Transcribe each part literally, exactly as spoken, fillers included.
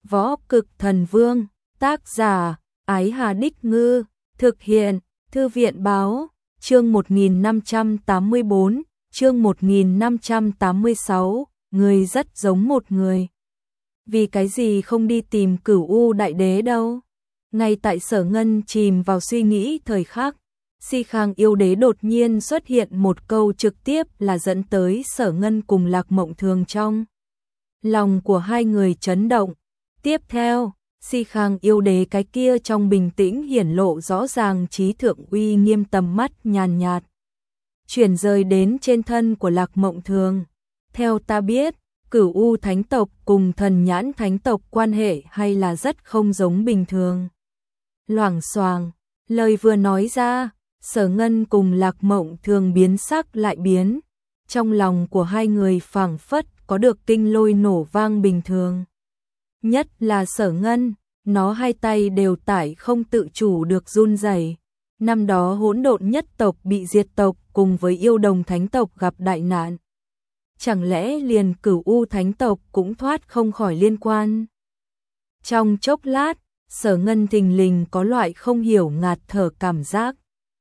Võ Cực Thần Vương, tác giả, Ái Hà Đích Ngư, thực hiện, Thư viện Báo, chương một nghìn năm trăm tám mươi bốn, chương một nghìn năm trăm tám mươi sáu, người rất giống một người. Vì cái gì không đi tìm Cửu U Đại Đế đâu? Ngay tại Sở Ngân chìm vào suy nghĩ thời khắc, Si Khang Yêu Đế đột nhiên xuất hiện một câu trực tiếp là dẫn tới Sở Ngân cùng Lạc Mộng Thường trong lòng của hai người chấn động. Tiếp theo, Si Khang Yêu Đế cái kia trong bình tĩnh hiển lộ rõ ràng trí thượng uy nghiêm, tầm mắt nhàn nhạt chuyển rời đến trên thân của Lạc Mộng Thường. Theo ta biết, Cửu U Thánh tộc cùng Thần Nhãn Thánh tộc quan hệ hay là rất không giống bình thường. Loảng xoảng, lời vừa nói ra, Sở Ngân cùng Lạc Mộng Thường biến sắc lại biến, trong lòng của hai người phảng phất có được kinh lôi nổ vang bình thường. Nhất là Sở Ngân, nó hai tay đều tải không tự chủ được run rẩy. Năm đó Hỗn Độn nhất tộc bị diệt tộc cùng với Yêu Đồng Thánh tộc gặp đại nạn. Chẳng lẽ liền Cửu U Thánh tộc cũng thoát không khỏi liên quan? Trong chốc lát, Sở Ngân thình lình có loại không hiểu ngạt thở cảm giác.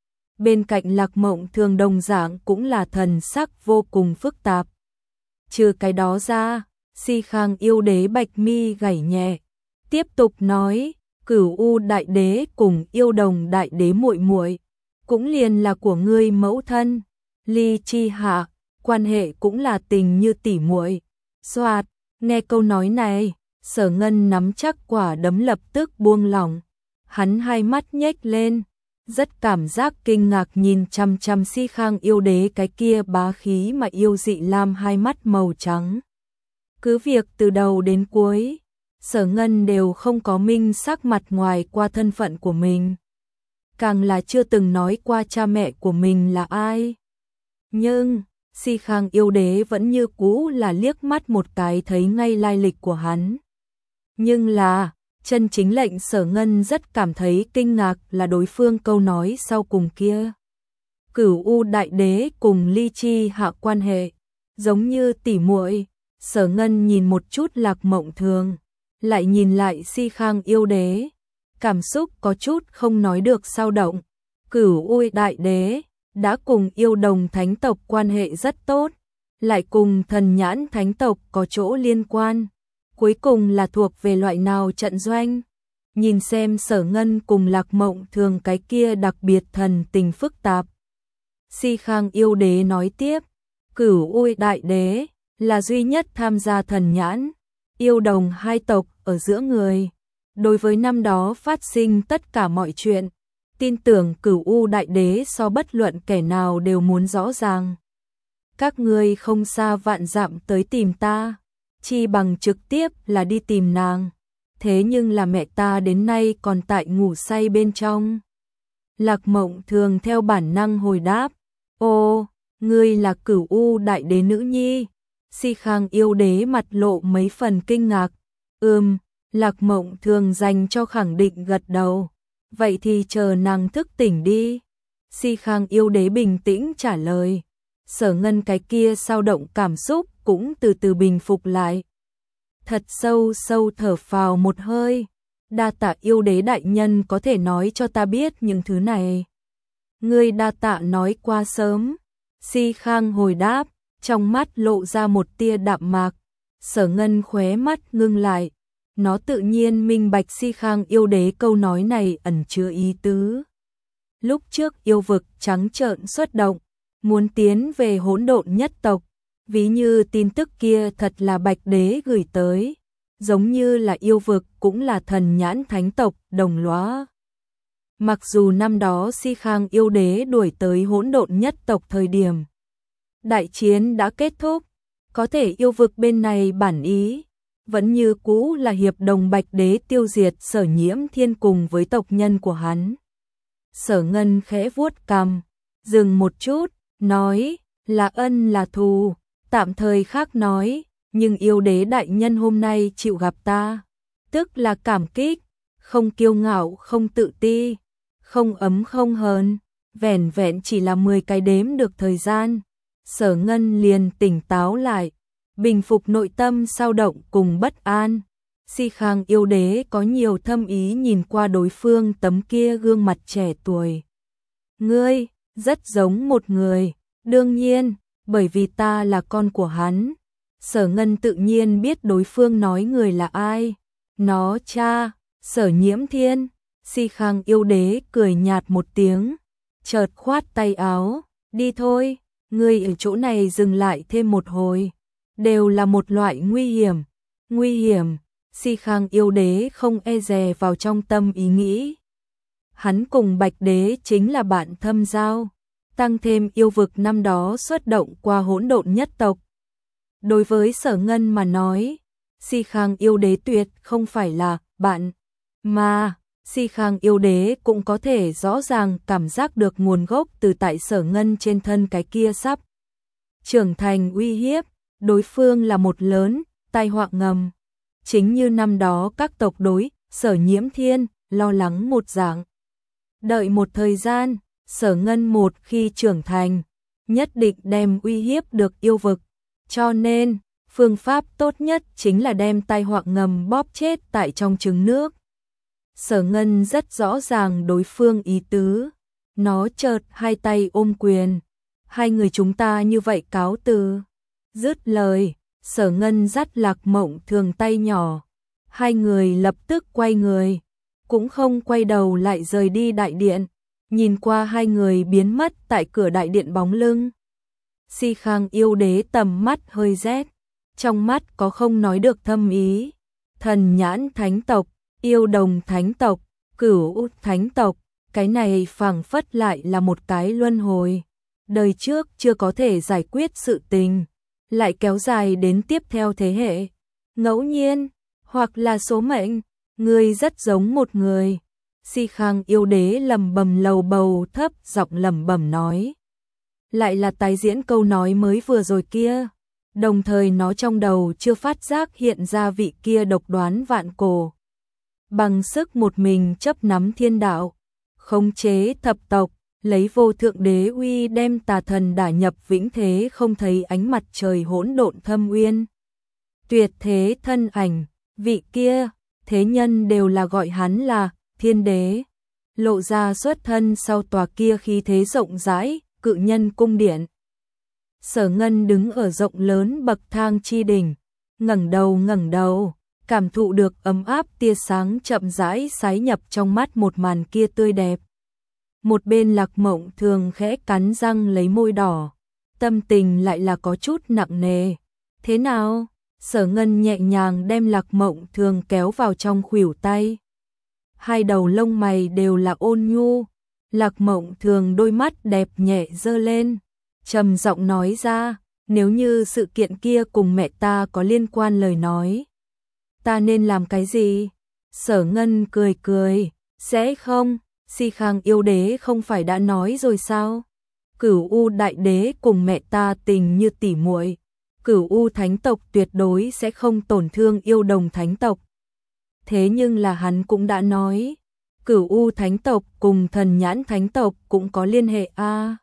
Bên cạnh Lạc Mộng Thường đồng dạng cũng là thần sắc vô cùng phức tạp. Trừ cái đó ra, Si Khang Yêu Đế bạch mi gảy nhẹ, tiếp tục nói, Cửu U Đại Đế cùng Yêu Đồng Đại Đế muội muội, cũng liền là của ngươi mẫu thân, Ly Chi Hạ, quan hệ cũng là tình như tỉ muội. Soạt, nghe câu nói này, Sở Ngân nắm chắc quả đấm lập tức buông lỏng, hắn hai mắt nhếch lên, rất cảm giác kinh ngạc nhìn chăm chăm Si Khang Yêu Đế cái kia bá khí mà yêu dị lam hai mắt màu trắng. Cứ việc từ đầu đến cuối, Sở Ngân đều không có minh sắc mặt ngoài qua thân phận của mình, càng là chưa từng nói qua cha mẹ của mình là ai. Nhưng, Si Khang Yêu Đế vẫn như cũ là liếc mắt một cái thấy ngay lai lịch của hắn. Nhưng là, chân chính lệnh Sở Ngân rất cảm thấy kinh ngạc là đối phương câu nói sau cùng kia. Cửu U Đại Đế cùng Ly Chi Hạ quan hệ, giống như tỉ muội. Sở Ngân nhìn một chút Lạc Mộng Thường, lại nhìn lại Si Khang Yêu Đế, cảm xúc có chút không nói được sao động. Cửu U Đại Đế đã cùng Yêu Đồng Thánh tộc quan hệ rất tốt, lại cùng Thần Nhãn Thánh tộc có chỗ liên quan, cuối cùng là thuộc về loại nào trận doanh? Nhìn xem Sở Ngân cùng Lạc Mộng Thường cái kia đặc biệt thần tình phức tạp, Si Khang Yêu Đế nói tiếp, Cửu U Đại Đế là duy nhất tham gia Thần Nhãn, Yêu Đồng hai tộc ở giữa người. Đối với năm đó phát sinh tất cả mọi chuyện, tin tưởng Cửu U Đại Đế so bất luận kẻ nào đều muốn rõ ràng. Các ngươi không xa vạn dặm tới tìm ta, chi bằng trực tiếp là đi tìm nàng. Thế nhưng là mẹ ta đến nay còn tại ngủ say bên trong. Lạc Mộng Thường theo bản năng hồi đáp, ô, ngươi là Cửu U Đại Đế nữ nhi? Si Khang Yêu Đế mặt lộ mấy phần kinh ngạc. Ừm, Lạc Mộng Thường dành cho khẳng định gật đầu. Vậy thì chờ nàng thức tỉnh đi. Si Khang Yêu Đế bình tĩnh trả lời. Sở Ngân cái kia sao động cảm xúc cũng từ từ bình phục lại. Thật sâu sâu thở phào một hơi. Đa tạ Yêu Đế đại nhân có thể nói cho ta biết những thứ này. Ngươi đa tạ nói qua sớm. Si Khang hồi đáp, trong mắt lộ ra một tia đạm mạc. Sở Ngân khóe mắt ngưng lại. Nó tự nhiên minh bạch Si Khang Yêu Đế câu nói này ẩn chứa ý tứ. Lúc trước yêu vực trắng trợn xuất động, muốn tiến về Hỗn Độn nhất tộc, ví như tin tức kia thật là Bạch Đế gửi tới, giống như là yêu vực cũng là Thần Nhãn Thánh tộc đồng lõa. Mặc dù năm đó Si Khang Yêu Đế đuổi tới Hỗn Độn nhất tộc thời điểm đại chiến đã kết thúc, có thể yêu vực bên này bản ý vẫn như cũ là hiệp đồng Bạch Đế tiêu diệt Sở Nhiễm Thiên cùng với tộc nhân của hắn. Sở Ngân khẽ vuốt cằm, dừng một chút, nói, là ân là thù, tạm thời khác nói, nhưng Yêu Đế đại nhân hôm nay chịu gặp ta, tức là cảm kích, không kiêu ngạo không tự ti, không ấm không hờn, vẻn vẹn chỉ là mười cái đếm được thời gian. Sở Ngân liền tỉnh táo lại, bình phục nội tâm sao động cùng bất an. Si Khang yêu đế có nhiều thâm ý nhìn qua đối phương tấm kia gương mặt trẻ tuổi. Ngươi, rất giống một người, đương nhiên, bởi vì ta là con của hắn. Sở Ngân tự nhiên biết đối phương nói người là ai. Nó cha, Sở Nhiễm Thiên. Si Khang yêu đế cười nhạt một tiếng, chợt khoát tay áo, đi thôi, ngươi ở chỗ này dừng lại thêm một hồi, đều là một loại nguy hiểm. Nguy hiểm, Si Khang yêu đế không e dè vào trong tâm ý nghĩ. Hắn cùng Bạch đế chính là bạn thâm giao, tăng thêm yêu vực năm đó xuất động qua hỗn độn nhất tộc. Đối với Sở Ngân mà nói, Si Khang yêu đế tuyệt không phải là bạn, mà Si Khang yêu đế cũng có thể rõ ràng cảm giác được nguồn gốc từ tại Sở Ngân trên thân cái kia sắp trưởng thành uy hiếp, đối phương là một lớn tai họa ngầm. Chính như năm đó các tộc đối Sở Nhiễm Thiên lo lắng một dạng. Đợi một thời gian, Sở Ngân một khi trưởng thành, nhất định đem uy hiếp được yêu vực. Cho nên, phương pháp tốt nhất chính là đem tai họa ngầm bóp chết tại trong trứng nước. Sở Ngân rất rõ ràng đối phương ý tứ. Nó chợt hai tay ôm quyền. Hai người chúng ta như vậy cáo từ. Dứt lời, Sở Ngân dắt Lạc Mộng Thường tay nhỏ. Hai người lập tức quay người. Cũng không quay đầu lại rời đi đại điện. Nhìn qua hai người biến mất tại cửa đại điện bóng lưng. Si Khang yêu đế tầm mắt hơi rét. Trong mắt có không nói được thâm ý. Thần nhãn thánh tộc, yêu đồng thánh tộc, cửu thánh tộc, cái này phảng phất lại là một cái luân hồi. Đời trước chưa có thể giải quyết sự tình, lại kéo dài đến tiếp theo thế hệ. Ngẫu nhiên, hoặc là số mệnh, người rất giống một người. Si Khang yêu đế lẩm bẩm lầu bầu thấp giọng lẩm bẩm nói. Lại là tái diễn câu nói mới vừa rồi kia. Đồng thời nó trong đầu chưa phát giác hiện ra vị kia độc đoán vạn cổ. Bằng sức một mình chấp nắm thiên đạo, khống chế thập tộc, lấy vô thượng đế uy đem tà thần đả nhập vĩnh thế không thấy ánh mặt trời hỗn độn thâm uyên. Tuyệt thế thân ảnh, vị kia, thế nhân đều là gọi hắn là thiên đế. Lộ ra xuất thân sau tòa kia khí thế rộng rãi, cự nhân cung điện. Sở Ngân đứng ở rộng lớn bậc thang chi đỉnh, ngẩng đầu ngẩng đầu, cảm thụ được ấm áp tia sáng chậm rãi sái nhập trong mắt một màn kia tươi đẹp. Một bên Lạc Mộng Thường khẽ cắn răng lấy môi đỏ, tâm tình lại là có chút nặng nề. Thế nào? Sở Ngân nhẹ nhàng đem Lạc Mộng Thường kéo vào trong khuỷu tay. Hai đầu lông mày đều là ôn nhu. Lạc Mộng Thường đôi mắt đẹp nhẹ giơ lên, trầm giọng nói ra, nếu như sự kiện kia cùng mẹ ta có liên quan lời nói, ta nên làm cái gì? Sở Ngân cười cười, sẽ không, Si Khang yêu đế không phải đã nói rồi sao? Cửu U đại đế cùng mẹ ta tình như tỉ muội, Cửu U thánh tộc tuyệt đối sẽ không tổn thương yêu đồng thánh tộc. Thế nhưng là hắn cũng đã nói, Cửu U thánh tộc cùng thần nhãn thánh tộc cũng có liên hệ a. À.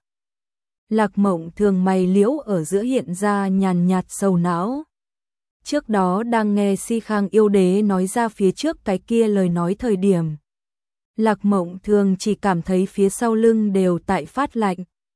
Lạc Mộng Thường mày liễu ở giữa hiện ra nhàn nhạt sầu não. Trước đó đang nghe Si Khang yêu đế nói ra phía trước cái kia lời nói thời điểm, Lạc Mộng Thường chỉ cảm thấy phía sau lưng đều tại phát lạnh.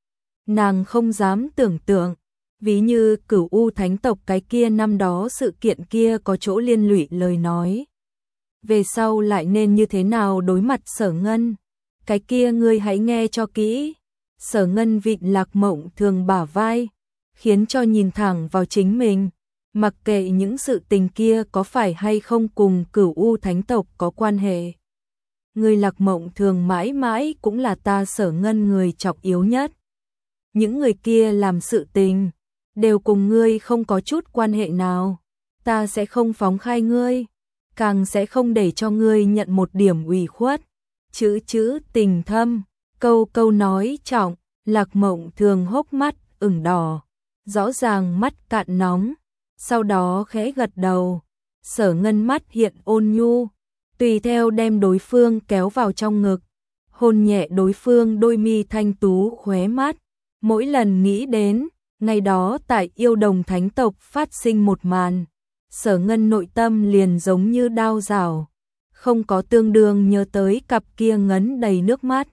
Nàng không dám tưởng tượng, ví như Cửu U thánh tộc cái kia năm đó sự kiện kia có chỗ liên lụy lời nói. Về sau lại nên như thế nào đối mặt Sở Ngân? Cái kia ngươi hãy nghe cho kỹ. Sở Ngân vịn Lạc Mộng Thường bả vai, khiến cho nhìn thẳng vào chính mình, mặc kệ những sự tình kia có phải hay không cùng Cửu U thánh tộc có quan hệ. Người Lạc Mộng Thường mãi mãi cũng là ta Sở Ngân người trọng yếu nhất. Những người kia làm sự tình, đều cùng ngươi không có chút quan hệ nào. Ta sẽ không phóng khai ngươi, càng sẽ không để cho ngươi nhận một điểm ủy khuất. Chữ chữ tình thâm, câu câu nói trọng. Lạc Mộng Thường hốc mắt ửng đỏ, rõ ràng mắt cạn nóng, sau đó khẽ gật đầu. Sở Ngân mắt hiện ôn nhu, tùy theo đem đối phương kéo vào trong ngực, hôn nhẹ đối phương đôi mi thanh tú khóe mắt. Mỗi lần nghĩ đến ngày đó tại yêu đồng thánh tộc phát sinh một màn, Sở Ngân nội tâm liền giống như đao rào, không có tương đương nhớ tới cặp kia ngấn đầy nước mắt.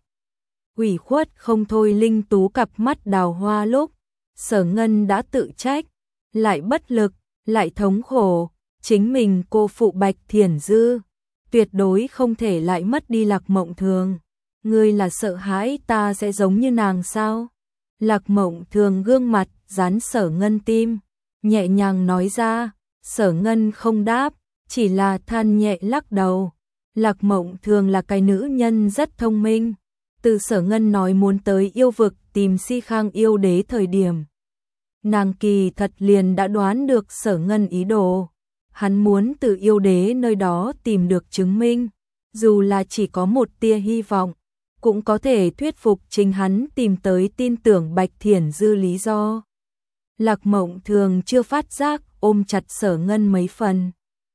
Ủy khuất không thôi linh tú cặp mắt đào hoa lúc, Sở Ngân đã tự trách, lại bất lực, lại thống khổ, chính mình cô phụ Bạch Thiển Dư, tuyệt đối không thể lại mất đi Lạc Mộng Thường. Ngươi là sợ hãi ta sẽ giống như nàng sao? Lạc Mộng Thường gương mặt dán Sở Ngân tim, nhẹ nhàng nói ra. Sở Ngân không đáp, chỉ là than nhẹ lắc đầu. Lạc Mộng Thường là cái nữ nhân rất thông minh. Từ Sở Ngân nói muốn tới yêu vực tìm Si Khang yêu đế thời điểm, nàng kỳ thật liền đã đoán được Sở Ngân ý đồ. Hắn muốn từ yêu đế nơi đó tìm được chứng minh, dù là chỉ có một tia hy vọng, cũng có thể thuyết phục chính hắn tìm tới tin tưởng Bạch Thiển Dư lý do. Lạc Mộng Thường chưa phát giác, ôm chặt Sở Ngân mấy phần.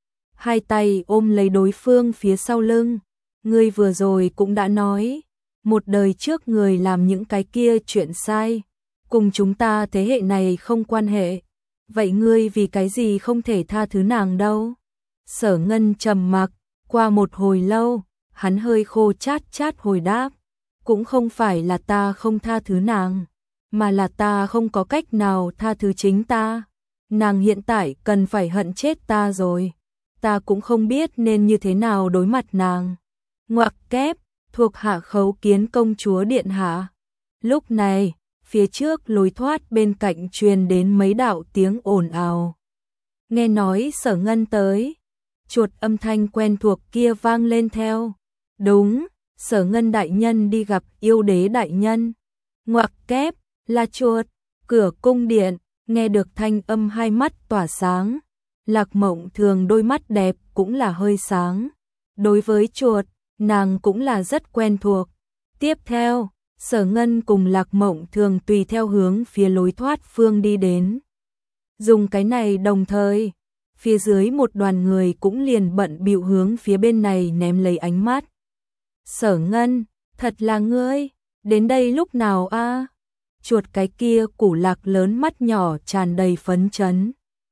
Hai tay ôm lấy đối phương phía sau lưng. Ngươi vừa rồi cũng đã nói, một đời trước người làm những cái kia chuyện sai, cùng chúng ta thế hệ này không quan hệ. Vậy ngươi vì cái gì không thể tha thứ nàng đâu? Sở Ngân trầm mặc, qua một hồi lâu, hắn hơi khô chát chát hồi đáp. Cũng không phải là ta không tha thứ nàng, mà là ta không có cách nào tha thứ chính ta. Nàng hiện tại cần phải hận chết ta rồi. Ta cũng không biết nên như thế nào đối mặt nàng. Ngoặc kép, thuộc hạ khấu kiến công chúa điện hạ. Lúc này, phía trước lối thoát bên cạnh truyền đến mấy đạo tiếng ồn ào. Nghe nói Sở Ngân tới, chuột âm thanh quen thuộc kia vang lên theo. Đúng, Sở Ngân đại nhân đi gặp yêu đế đại nhân. Ngoặc kép, là chuột, cửa cung điện, nghe được thanh âm hai mắt tỏa sáng. Lạc Mộng Thường đôi mắt đẹp cũng là hơi sáng. Đối với chuột, nàng cũng là rất quen thuộc. Tiếp theo, Sở Ngân cùng Lạc Mộng Thường tùy theo hướng phía lối thoát phương đi đến. Dùng cái này đồng thời, phía dưới một đoàn người cũng liền bận bịu hướng phía bên này ném lấy ánh mắt. Sở Ngân, thật là ngươi, đến đây lúc nào a? Chuột cái kia củ lạc lớn mắt nhỏ tràn đầy phấn chấn.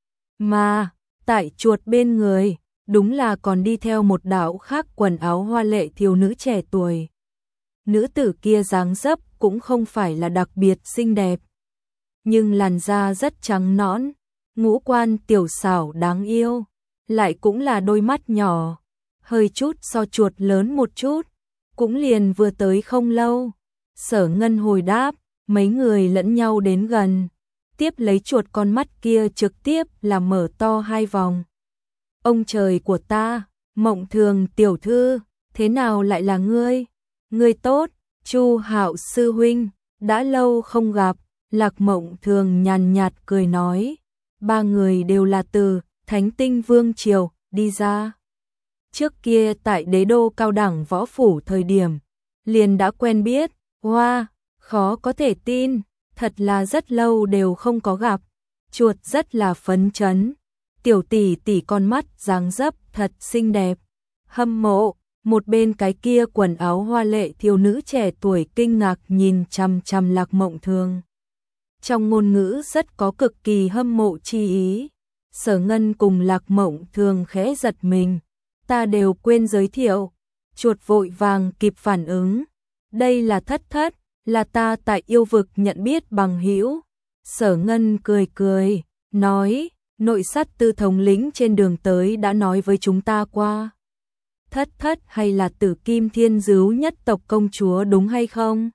Mà, tại chuột bên người, đúng là còn đi theo một đạo khác quần áo hoa lệ thiếu nữ trẻ tuổi. Nữ tử kia dáng dấp cũng không phải là đặc biệt xinh đẹp, nhưng làn da rất trắng nõn, ngũ quan tiểu xảo đáng yêu, lại cũng là đôi mắt nhỏ, hơi chút so chuột lớn một chút, cũng liền vừa tới không lâu. Sở Ngân hồi đáp, mấy người lẫn nhau đến gần, tiếp lấy chuột con mắt kia trực tiếp là mở to hai vòng. Ông trời của ta, Mộng Thường tiểu thư, thế nào lại là ngươi? Ngươi tốt, Chu Hạo sư huynh, đã lâu không gặp. Lạc Mộng Thường nhàn nhạt cười nói, ba người đều là từ Thánh Tinh Vương triều đi ra. Trước kia tại đế đô cao đẳng võ phủ thời điểm, liền đã quen biết. Hoa, khó có thể tin, thật là rất lâu đều không có gặp. Chuột rất là phấn chấn, tiểu tỷ tỷ con mắt dáng dấp thật xinh đẹp. Hâm mộ, một bên cái kia quần áo hoa lệ thiếu nữ trẻ tuổi kinh ngạc nhìn chằm chằm Lạc Mộng Thường. Trong ngôn ngữ rất có cực kỳ hâm mộ chi ý. Sở Ngân cùng Lạc Mộng Thường khẽ giật mình, ta đều quên giới thiệu. Chuột vội vàng kịp phản ứng, đây là Thất Thất, là ta tại yêu vực nhận biết bằng hữu. Sở Ngân cười cười, nói, nội sát tư thống lĩnh trên đường tới đã nói với chúng ta qua. Thất Thất hay là Tử Kim Thiên Dứu nhất tộc công chúa đúng hay không?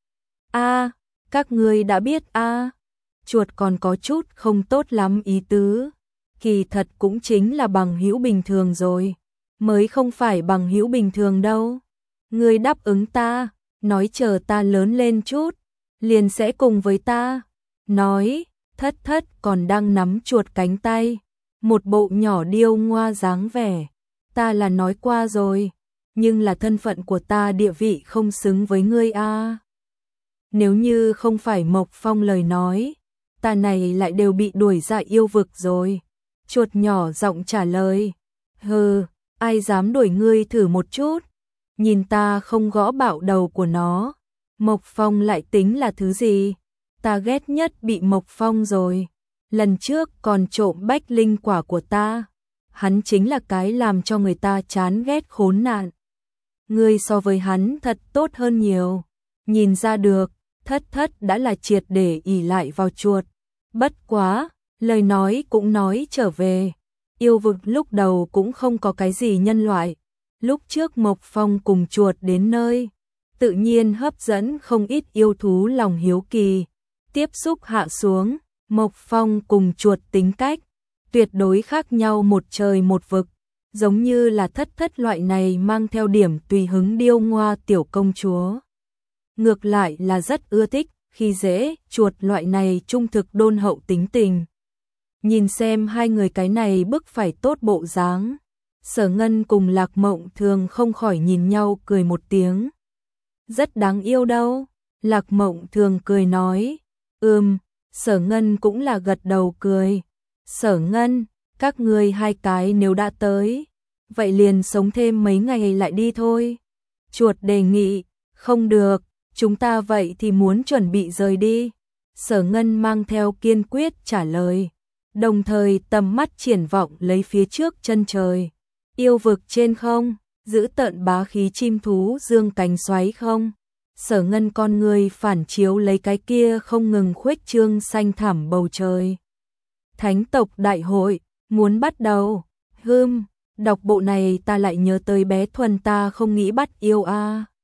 A, các ngươi đã biết a. À. Chuột còn có chút không tốt lắm ý tứ, kỳ thật cũng chính là bằng hữu bình thường rồi, mới không phải bằng hữu bình thường đâu. Ngươi đáp ứng ta, nói chờ ta lớn lên chút, liền sẽ cùng với ta. Nói, Thất Thất còn đang nắm chuột cánh tay, một bộ nhỏ điêu ngoa dáng vẻ. Ta là nói qua rồi, nhưng là thân phận của ta địa vị không xứng với ngươi a. À. Nếu như không phải Mộc Phong lời nói, ta này lại đều bị đuổi ra yêu vực rồi. Chuột nhỏ giọng trả lời, hừ, ai dám đuổi ngươi thử một chút, nhìn ta không gõ bạo đầu của nó. Mộc Phong lại tính là thứ gì? Ta ghét nhất bị Mộc Phong rồi, lần trước còn trộm bách linh quả của ta. hắn chính là cái làm cho người ta chán ghét khốn nạn. Ngươi so với hắn thật tốt hơn nhiều. Nhìn ra được, thất thất đã là triệt để ỷ lại vào chuột. Bất quá, lời nói cũng nói trở về. Yêu vực lúc đầu cũng không có cái gì nhân loại. Lúc trước Mộc Phong cùng chuột đến nơi, tự nhiên hấp dẫn không ít yêu thú lòng hiếu kỳ. Tiếp xúc hạ xuống, Mộc Phong cùng chuột tính cách, tuyệt đối khác nhau một trời một vực. Giống như là thất thất loại này mang theo điểm tùy hứng điêu ngoa tiểu công chúa. Ngược lại là rất ưa thích, khi dễ, chuột loại này trung thực đôn hậu tính tình. Nhìn xem hai người cái này bức phải tốt bộ dáng. Sở Ngân cùng Lạc Mộng Thường không khỏi nhìn nhau cười một tiếng. Rất đáng yêu đâu. Lạc Mộng Thường cười nói. Ừm, Sở Ngân cũng là gật đầu cười. Sở Ngân, các ngươi hai cái nếu đã tới, vậy liền sống thêm mấy ngày lại đi thôi. Chuột đề nghị. Không được, chúng ta vậy thì muốn chuẩn bị rời đi. Sở Ngân mang theo kiên quyết trả lời. Đồng thời tầm mắt triển vọng lấy phía trước chân trời. Yêu vực trên không, giữ tợn bá khí chim thú dương cánh xoáy không. Sở Ngân con người phản chiếu lấy cái kia không ngừng khuếch trương xanh thẳm bầu trời. Thánh tộc đại hội, muốn bắt đầu. Hưm, đọc bộ này ta lại nhớ tới bé Thuần ta không nghĩ bắt yêu a. À.